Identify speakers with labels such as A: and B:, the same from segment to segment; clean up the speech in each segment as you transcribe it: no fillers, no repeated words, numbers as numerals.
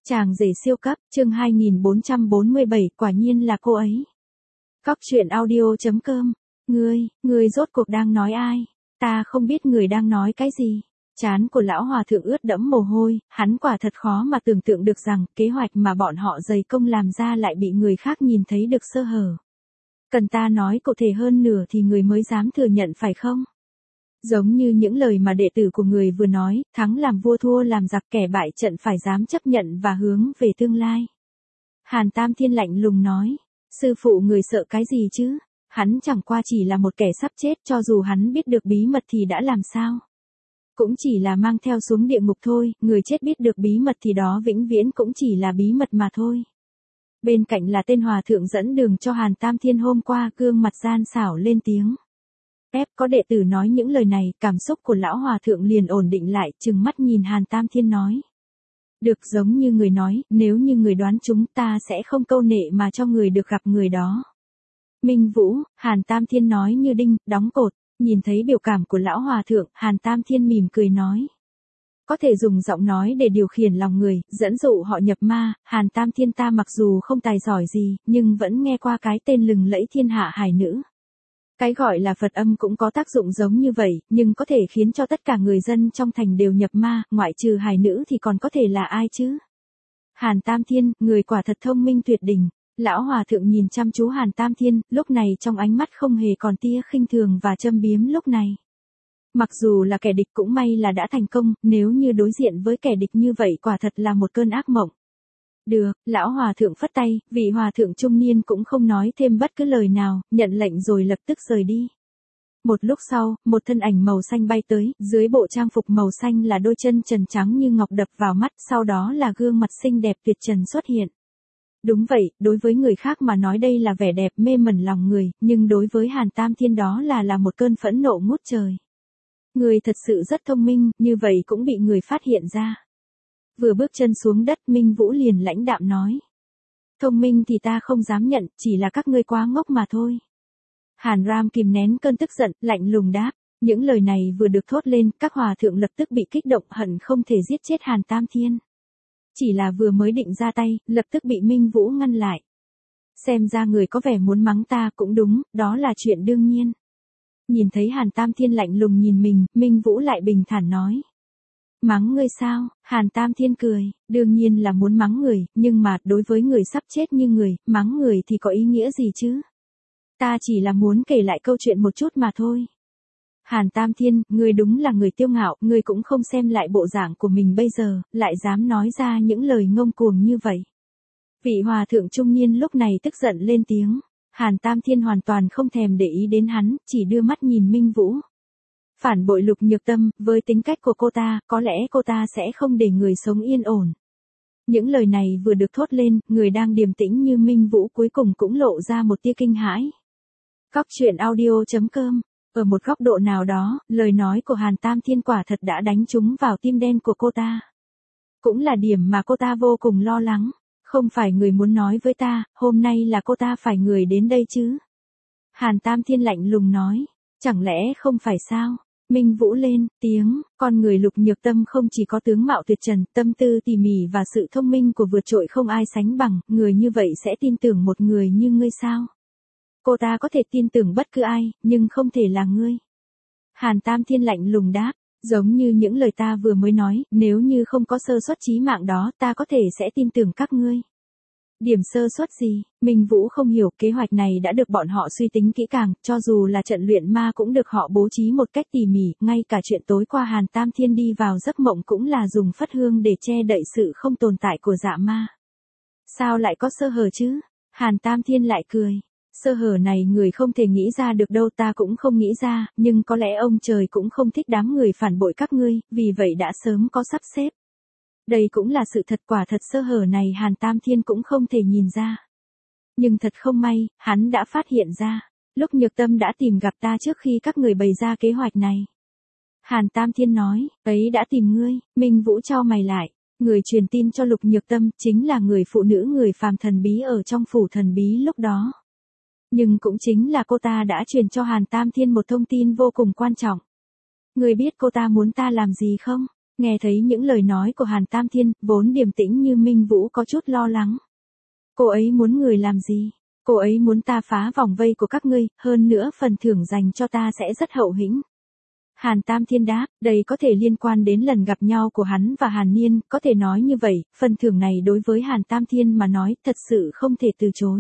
A: Chàng rể siêu cấp, chương 2447, quả nhiên là cô ấy. Cóc truyện audio.com. Ngươi rốt cuộc đang nói ai? Ta không biết người đang nói cái gì. Trán của lão hòa thượng ướt đẫm mồ hôi, hắn quả thật khó mà tưởng tượng được rằng kế hoạch mà bọn họ dày công làm ra lại bị người khác nhìn thấy được sơ hở. Cần ta nói cụ thể hơn nửa thì người mới dám thừa nhận phải không? Giống như những lời mà đệ tử của người vừa nói, thắng làm vua thua làm giặc, kẻ bại trận phải dám chấp nhận và hướng về tương lai. Hàn Tam Thiên lạnh lùng nói, sư phụ người sợ cái gì chứ? Hắn chẳng qua chỉ là một kẻ sắp chết, cho dù hắn biết được bí mật thì đã làm sao? Cũng chỉ là mang theo xuống địa ngục thôi, người chết biết được bí mật thì đó vĩnh viễn cũng chỉ là bí mật mà thôi. Bên cạnh là tên hòa thượng dẫn đường cho Hàn Tam Thiên hôm qua, gương mặt gian xảo lên tiếng. Có đệ tử nói những lời này, cảm xúc của lão hòa thượng liền ổn định lại, trừng mắt nhìn Hàn Tam Thiên nói. Được, giống như người nói, nếu như người đoán chúng ta sẽ không câu nệ mà cho người được gặp người đó. Minh Vũ, Hàn Tam Thiên nói như đinh, đóng cột, nhìn thấy biểu cảm của lão hòa thượng, Hàn Tam Thiên mỉm cười nói. Có thể dùng giọng nói để điều khiển lòng người, dẫn dụ họ nhập ma, Hàn Tam Thiên ta mặc dù không tài giỏi gì, nhưng vẫn nghe qua cái tên lừng lẫy thiên hạ hài nữ. Cái gọi là Phật âm cũng có tác dụng giống như vậy, nhưng có thể khiến cho tất cả người dân trong thành đều nhập ma, ngoại trừ hài nữ thì còn có thể là ai chứ? Hàn Tam Thiên, người quả thật thông minh tuyệt đỉnh. Lão hòa thượng nhìn chăm chú Hàn Tam Thiên, lúc này trong ánh mắt không hề còn tia khinh thường và châm biếm lúc này. Mặc dù là kẻ địch cũng may là đã thành công, nếu như đối diện với kẻ địch như vậy quả thật là một cơn ác mộng. Được, lão hòa thượng phất tay, vị hòa thượng trung niên cũng không nói thêm bất cứ lời nào, nhận lệnh rồi lập tức rời đi. Một lúc sau, một thân ảnh màu xanh bay tới, dưới bộ trang phục màu xanh là đôi chân trần trắng như ngọc đập vào mắt, sau đó là gương mặt xinh đẹp tuyệt trần xuất hiện. Đúng vậy, đối với người khác mà nói đây là vẻ đẹp mê mẩn lòng người, nhưng đối với Hàn Tam Thiên đó là một cơn phẫn nộ ngút trời. Người thật sự rất thông minh, như vậy cũng bị người phát hiện ra. Vừa bước chân xuống đất, Minh Vũ liền lãnh đạm nói. Thông minh thì ta không dám nhận, chỉ là các ngươi quá ngốc mà thôi. Hàn Ram kìm nén cơn tức giận, lạnh lùng đáp. Những lời này vừa được thốt lên, các hòa thượng lập tức bị kích động, hận không thể giết chết Hàn Tam Thiên. Chỉ là vừa mới định ra tay, lập tức bị Minh Vũ ngăn lại. Xem ra người có vẻ muốn mắng ta cũng đúng, đó là chuyện đương nhiên. Nhìn thấy Hàn Tam Thiên lạnh lùng nhìn mình, Minh Vũ lại bình thản nói. Mắng ngươi sao? Hàn Tam Thiên cười, đương nhiên là muốn mắng người, nhưng mà đối với người sắp chết như người, mắng người thì có ý nghĩa gì chứ? Ta chỉ là muốn kể lại câu chuyện một chút mà thôi. Hàn Tam Thiên, ngươi đúng là người kiêu ngạo, ngươi cũng không xem lại bộ dạng của mình bây giờ, lại dám nói ra những lời ngông cuồng như vậy. Vị hòa thượng trung niên lúc này tức giận lên tiếng. Hàn Tam Thiên hoàn toàn không thèm để ý đến hắn, chỉ đưa mắt nhìn Minh Vũ. Phản bội Lục Nhược Tâm, với tính cách của cô ta, có lẽ cô ta sẽ không để người sống yên ổn. Những lời này vừa được thốt lên, người đang điềm tĩnh như Minh Vũ cuối cùng cũng lộ ra một tia kinh hãi. Cóc truyện audio.com. Ở một góc độ nào đó, lời nói của Hàn Tam Thiên quả thật đã đánh trúng vào tim đen của cô ta. Cũng là điểm mà cô ta vô cùng lo lắng. Không phải người muốn nói với ta, hôm nay là cô ta phải người đến đây chứ. Hàn Tam Thiên lạnh lùng nói, chẳng lẽ không phải sao? Minh Vũ lên tiếng, con người Lục Nhược Tâm không chỉ có tướng mạo tuyệt trần, tâm tư tỉ mỉ và sự thông minh của vượt trội không ai sánh bằng, người như vậy sẽ tin tưởng một người như ngươi sao? Cô ta có thể tin tưởng bất cứ ai, nhưng không thể là ngươi. Hàn Tam Thiên lạnh lùng đáp, giống như những lời ta vừa mới nói, nếu như không có sơ suất chí mạng đó, ta có thể sẽ tin tưởng các ngươi. Điểm sơ suất gì? Minh Vũ không hiểu, kế hoạch này đã được bọn họ suy tính kỹ càng, cho dù là trận luyện ma cũng được họ bố trí một cách tỉ mỉ, ngay cả chuyện tối qua Hàn Tam Thiên đi vào giấc mộng cũng là dùng phất hương để che đậy sự không tồn tại của dạ ma. Sao lại có sơ hở chứ? Hàn Tam Thiên lại cười. Sơ hở này người không thể nghĩ ra được đâu, ta cũng không nghĩ ra, nhưng có lẽ ông trời cũng không thích đám người phản bội các ngươi, vì vậy đã sớm có sắp xếp. Đây cũng là sự thật, quả thật sơ hở này Hàn Tam Thiên cũng không thể nhìn ra. Nhưng thật không may, hắn đã phát hiện ra. Lúc Nhược Tâm đã tìm gặp ta trước khi các người bày ra kế hoạch này. Hàn Tam Thiên nói, ấy đã tìm ngươi. Minh Vũ chau mày lại. Người truyền tin cho Lục Nhược Tâm chính là người phụ nữ người phàm thần bí ở trong phủ thần bí lúc đó. Nhưng cũng chính là cô ta đã truyền cho Hàn Tam Thiên một thông tin vô cùng quan trọng. Người biết cô ta muốn ta làm gì không? Nghe thấy những lời nói của Hàn Tam Thiên, vốn điềm tĩnh như Minh Vũ có chút lo lắng. Cô ấy muốn người làm gì? Cô ấy muốn ta phá vòng vây của các ngươi, hơn nữa phần thưởng dành cho ta sẽ rất hậu hĩnh. Hàn Tam Thiên đáp, đây có thể liên quan đến lần gặp nhau của hắn và Hàn Niên, có thể nói như vậy, phần thưởng này đối với Hàn Tam Thiên mà nói thật sự không thể từ chối.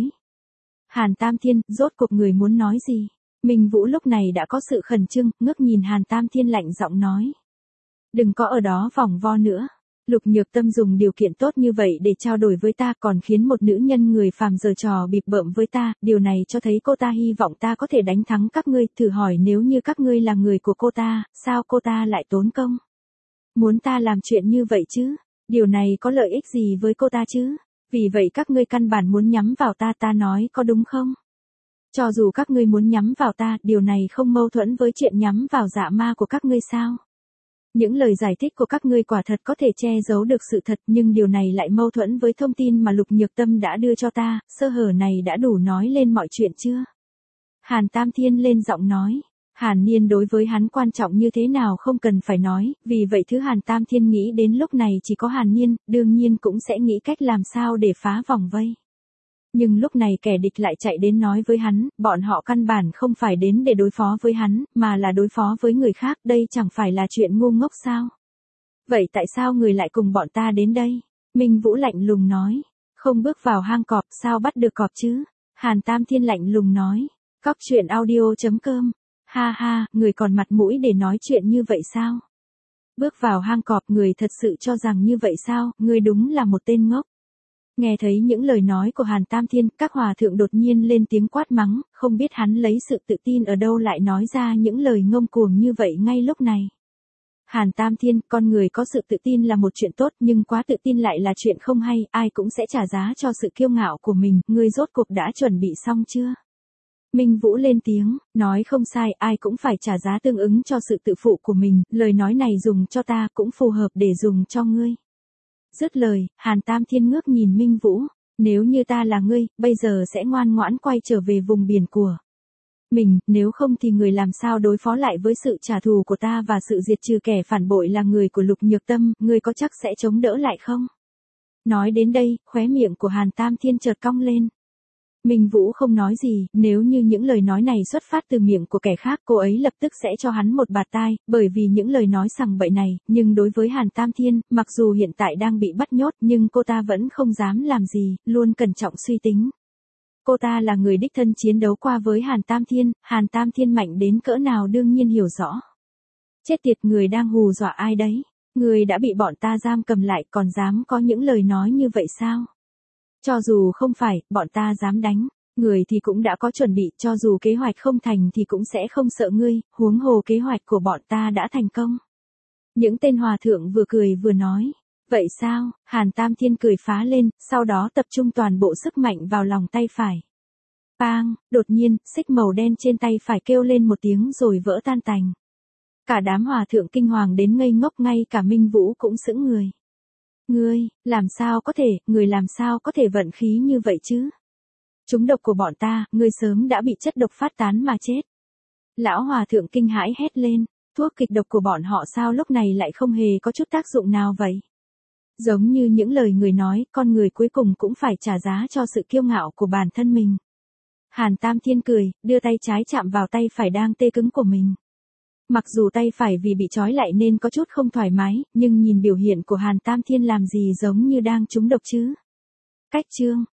A: Hàn Tam Thiên, rốt cuộc người muốn nói gì? Minh Vũ lúc này đã có sự khẩn trương, ngước nhìn Hàn Tam Thiên lạnh giọng nói. Đừng có ở đó vòng vo nữa. Lục Nhược Tâm dùng điều kiện tốt như vậy để trao đổi với ta, còn khiến một nữ nhân người phàm giở trò bịp bợm với ta, điều này cho thấy cô ta hy vọng ta có thể đánh thắng các ngươi, thử hỏi nếu như các ngươi là người của cô ta, sao cô ta lại tốn công? Muốn ta làm chuyện như vậy chứ? Điều này có lợi ích gì với cô ta chứ? Vì vậy các ngươi căn bản muốn nhắm vào ta, ta nói có đúng không? Cho dù các ngươi muốn nhắm vào ta, điều này không mâu thuẫn với chuyện nhắm vào dạ ma của các ngươi sao? Những lời giải thích của các ngươi quả thật có thể che giấu được sự thật, nhưng điều này lại mâu thuẫn với thông tin mà Lục Nhược Tâm đã đưa cho ta, sơ hở này đã đủ nói lên mọi chuyện chưa? Hàn Tam Thiên lên giọng nói. Hàn Niên đối với hắn quan trọng như thế nào không cần phải nói, vì vậy thứ Hàn Tam Thiên nghĩ đến lúc này chỉ có Hàn Niên, đương nhiên cũng sẽ nghĩ cách làm sao để phá vòng vây. Nhưng lúc này kẻ địch lại chạy đến nói với hắn, bọn họ căn bản không phải đến để đối phó với hắn, mà là đối phó với người khác, đây chẳng phải là chuyện ngu ngốc sao? Vậy tại sao người lại cùng bọn ta đến đây? Minh Vũ lạnh lùng nói, không bước vào hang cọp, sao bắt được cọp chứ? Hàn Tam Thiên lạnh lùng nói, cóc truyện audio.com, ha ha, người còn mặt mũi để nói chuyện như vậy sao? Bước vào hang cọp, người thật sự cho rằng như vậy sao? Người đúng là một tên ngốc. Nghe thấy những lời nói của Hàn Tam Thiên, các hòa thượng đột nhiên lên tiếng quát mắng, không biết hắn lấy sự tự tin ở đâu lại nói ra những lời ngông cuồng như vậy ngay lúc này. Hàn Tam Thiên, con người có sự tự tin là một chuyện tốt, nhưng quá tự tin lại là chuyện không hay, ai cũng sẽ trả giá cho sự kiêu ngạo của mình, ngươi rốt cuộc đã chuẩn bị xong chưa? Minh Vũ lên tiếng, nói không sai, ai cũng phải trả giá tương ứng cho sự tự phụ của mình, lời nói này dùng cho ta cũng phù hợp để dùng cho ngươi. Dứt lời, Hàn Tam Thiên ngước nhìn Minh Vũ, nếu như ta là ngươi, bây giờ sẽ ngoan ngoãn quay trở về vùng biển của mình, nếu không thì người làm sao đối phó lại với sự trả thù của ta và sự diệt trừ kẻ phản bội là người của Lục Nhược Tâm, ngươi có chắc sẽ chống đỡ lại không? Nói đến đây, khóe miệng của Hàn Tam Thiên chợt cong lên. Minh Vũ không nói gì, nếu như những lời nói này xuất phát từ miệng của kẻ khác, cô ấy lập tức sẽ cho hắn một bạt tai, bởi vì những lời nói sằng bậy này, nhưng đối với Hàn Tam Thiên, mặc dù hiện tại đang bị bắt nhốt, nhưng cô ta vẫn không dám làm gì, luôn cẩn trọng suy tính. Cô ta là người đích thân chiến đấu qua với Hàn Tam Thiên mạnh đến cỡ nào đương nhiên hiểu rõ. Chết tiệt, người đang hù dọa ai đấy? Người đã bị bọn ta giam cầm lại còn dám có những lời nói như vậy sao? Cho dù không phải, bọn ta dám đánh, người thì cũng đã có chuẩn bị, cho dù kế hoạch không thành thì cũng sẽ không sợ ngươi, huống hồ kế hoạch của bọn ta đã thành công. Những tên hòa thượng vừa cười vừa nói, vậy sao? Hàn Tam Thiên cười phá lên, sau đó tập trung toàn bộ sức mạnh vào lòng tay phải. Bang, đột nhiên, xích màu đen trên tay phải kêu lên một tiếng rồi vỡ tan tành. Cả đám hòa thượng kinh hoàng đến ngây ngốc, ngay cả Minh Vũ cũng sững người. Ngươi, làm sao có thể, người làm sao có thể vận khí như vậy chứ? Trúng độc của bọn ta, ngươi sớm đã bị chất độc phát tán mà chết. Lão hòa thượng kinh hãi hét lên, thuốc kịch độc của bọn họ sao lúc này lại không hề có chút tác dụng nào vậy? Giống như những lời người nói, con người cuối cùng cũng phải trả giá cho sự kiêu ngạo của bản thân mình. Hàn Tam Thiên cười, đưa tay trái chạm vào tay phải đang tê cứng của mình. Mặc dù tay phải vì bị trói lại nên có chút không thoải mái, nhưng nhìn biểu hiện của Hàn Tam Thiên làm gì giống như đang trúng độc chứ. Cách chương